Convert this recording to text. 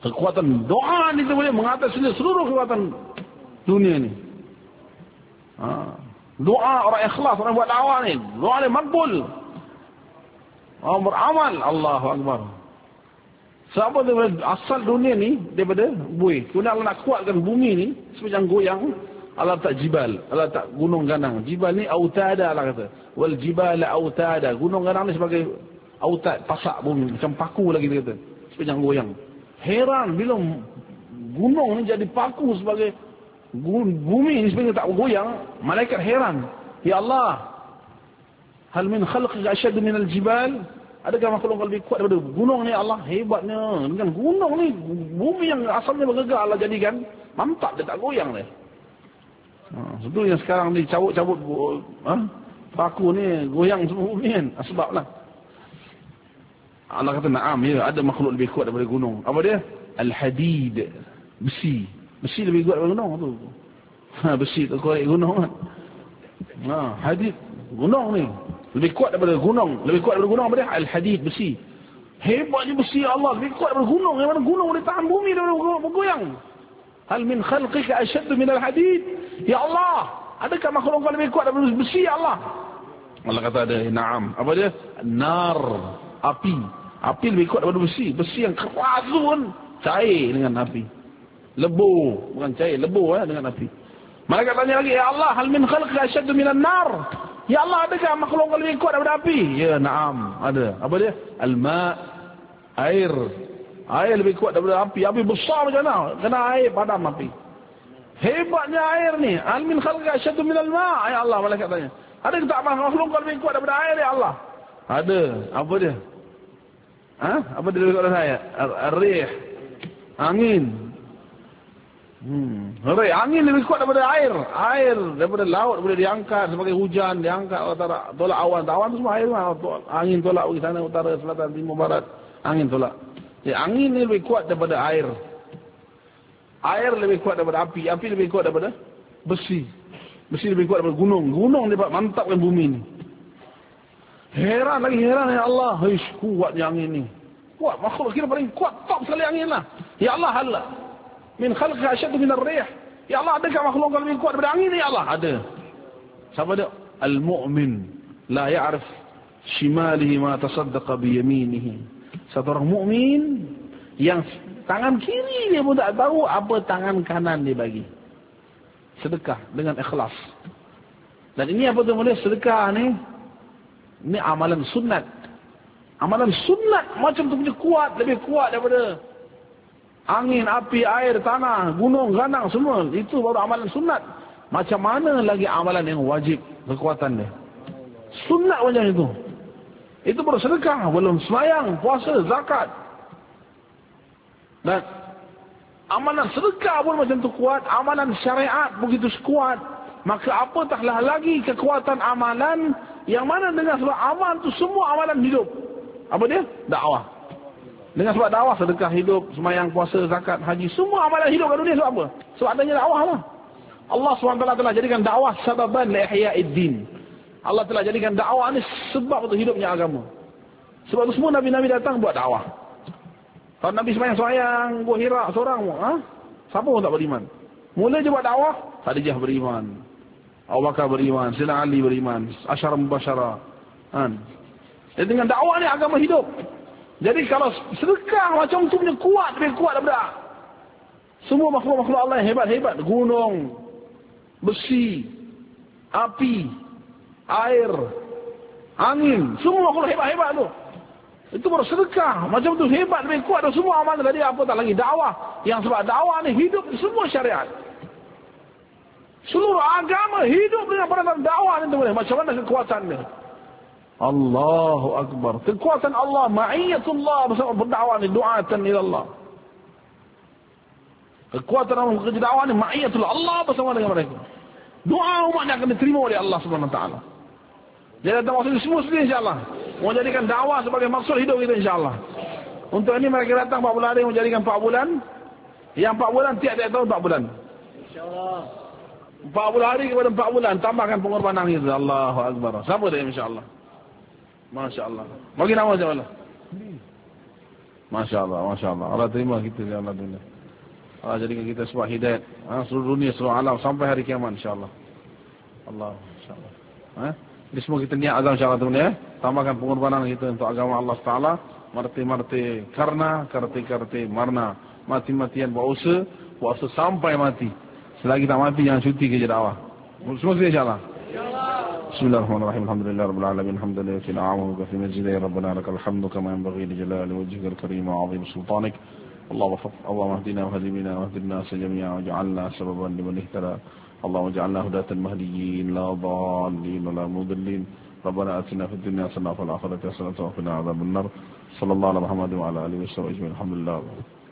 Kekuatan doa ni boleh mengatasi seluruh kekuatan dunia ni. Doa orang ikhlas, orang buat dakwah ni, doa ni makbul. Orang beramal, Allahu Akbar. Sebab asal dunia ni daripada buih. Kemudian Allah nak kuatkan bumi ni sepanjang goyang. Allah tak jibal, Allah tak gunung ganang. Jibal ni autada Allah kata. Wal jibala autada. Gunung ganang ni sebagai autad, pasak bumi, macam paku lagi dia kata. Sepanjang goyang. Heran bila gunung ni jadi paku sebagai bumi ni sebenarnya tak bergoyang. Malaikat heran, ya Allah, hal min khalqika ashad min al-jibal? Adakah makhluk lebih kuat daripada gunung ni? Allah, hebatnya dengan gunung ni, bumi yang asalnya bergegar Allah jadikan mantap, dia tak goyang dia. Itu yang sekarang ni cabut-cabut paku ni goyang semua bumi kan, sebablah Allah kata na'am, ya, ada makhluk lebih kuat daripada gunung. Apa dia? Al-hadid, besi. Besi lebih kuat daripada gunung tu. Besi tak kuat gunung kan. Hadid, gunung ni lebih kuat daripada gunung. Lebih kuat daripada gunung apa dia? Al-hadid, besi. Hebatnya besi Allah, lebih kuat daripada gunung. Yang mana gunung boleh tahan bumi daripada bergoyang. Hal min khalqika ashaddu min al-hadid? Ya Allah, adakah makhluk kau lebih kuat daripada besi, ya Allah? Allah kata ada, na'am. Apa dia? Nar, api. Api lebih kuat daripada besi. Besi yang keras pun cair dengan api. Lebur, bukan cair, lebur dengan api. Malaikat tanya lagi, ya Allah, hal min khalqika ashaddu minan nar? Ya Allah, adakah makhluk kau lebih kuat daripada api? Ya, na'am, ada. Apa dia? Al-ma', air. Air lebih kuat daripada api. Api besar macam mana? Kena air, padam api. Hebatnya air ni. Hal min khalqika ashaddu minal ma'? Ya Allah, malaikat tanya. Adakah tak makhluk kau lebih kuat daripada air, ya Allah? Ada. Apa dia? Apa dia lebih kuat daripada air? Ar-rih. Angin. Angin lebih kuat daripada air. Air daripada laut boleh diangkat sebagai hujan, diangkat tolak awan. Awan tu semua air. Angin tolak ke sana, utara, selatan, timur, barat. Angin tolak. Jadi, angin ni lebih kuat daripada air. Air lebih kuat daripada api. Api lebih kuat daripada besi. Besi lebih kuat daripada gunung. Gunung dia mantapkan bumi ni. Heran lagi heran, ya Allah. Kuatnya angin ni. Kuat, makhluk kira paling kuat, top sekali angin lah. Ya Allah, hal min khalqika ashaddu min ar-rih? Ya Allah, adakah makhluk kau lebih kuat daripada angin ni? Ya Allah, ada. Siapa dia? Al-mu'min la ya'rif shimalihi ma tasaddaqa bi yaminihi. Satu orang mukmin yang tangan kiri dia pun tak tahu apa tangan kanan dia bagi. Sedekah dengan ikhlas. Dan ini apa tu boleh sedekah ni? Ini amalan sunat. Amalan sunat macam tu punya kuat, lebih kuat daripada angin, api, air, tanah, gunung, ganang semua. Itu baru amalan sunat. Macam mana lagi amalan yang wajib kekuatan dia? Sunat macam itu. Itu baru sedekah, belum sembahyang, puasa, zakat. Dan amalan sedekah pun macam tu kuat, amalan syariat begitu kuat. Maka apatahlah lagi kekuatan amalan yang mana dengan sebab amal tu semua amalan hidup. Apa dia? Dakwah. Dengan sebab dakwah, sedekah hidup, sembahyang, puasa, zakat, haji, semua amalan hidup kat dunia sebab apa? Sebab adanya dakwah lah. Allah SWT telah jadikan dakwah sababan li ihya'id din. Allah telah jadikan dakwah ni sebab untuk hidupnya agama. Sebab itu semua nabi-nabi datang buat dakwah. Kalau Nabi sembahyang, buat Hira seorang, siapa pun tak beriman. Mula je buat dakwah, Khadijah beriman, Abu Bakar beriman, Sayyidina Ali beriman, Asyara Mubasyara. Jadi dengan dakwah ni agama hidup. Jadi kalau sedekah macam tu punya kuat, lebih kuat daripada semua makhluk-makhluk Allah yang hebat-hebat. Gunung, besi, api, air, angin, semua makhluk hebat-hebat tu. Itu baru sedekah. Macam tu hebat, lebih kuat dan semua amalan tadi. Apa tak lagi dakwah. Yang sebab dakwah ni hidup semua syariat. Seluruh agama hidup dengan peranan dakwah ni. Macam mana kekuatan dia? Allahu Akbar. Kekuatan Allah, ma'iyatullah bersama berdakwah ni, du'atan ila Allah. Kekuatan Allah kerja dakwah ni, ma'iyatullah, Allah bersama dengan mereka. Doa umatnya akan diterima oleh Allah Subhanahu Wa Taala. Dia datang waktu semua sendiri insya-Allah. Mau jadikan dakwah sebagai maksud hidup kita insya-Allah. Untuk ini mereka datang 4 bulan hari, mau jadikan 4 bulan. Yang 4 bulan tiap-tiap tahun 4 bulan. Insya-Allah. 40 hari kepada 4 bulan, tambahkan pengorbanan kita. Allahu Akbar. Siapa dia insya-Allah? Masya-Allah. Bagi nama siapa Allah? Masya Allah, Masya Allah. Allah terima kita ya Allah dunia. Allah jadikan kita sebab hidayat. Seluruh dunia, seluruh alam sampai hari kiamat insya-Allah. Allah insya-Allah. Ini semua kita niat azam insya-Allah dunia. Tambahkan pengorbanan kita untuk agama Allah Taala. Marti-marti karna, karti-karti marna. Mati-matian buat usaha sampai mati. Selagi tak mati jangan cuti kerja dakwah. Semua kita insya-Allah. Bismillahirrahmanirrahim. Alhamdulillahirabbil alamin. Hamdan laka na'amu bi majdi rabbana lakal hamdu kama yanbaghi li jalali wajhikal karim wa 'azim sultanik. اللهم اهدنا واهد بنا واهد الناس جميعا واجعلنا سببا لمن اهتدى اللهم اجعلنا هداة مهديين لا ضالين ولا مضلين ربنا اتنا في الدنيا حسنة وفي الآخرة حسنة وقنا عذاب النار صلى الله على محمد وعلى آله وصحبه أجمعين الحمد لله.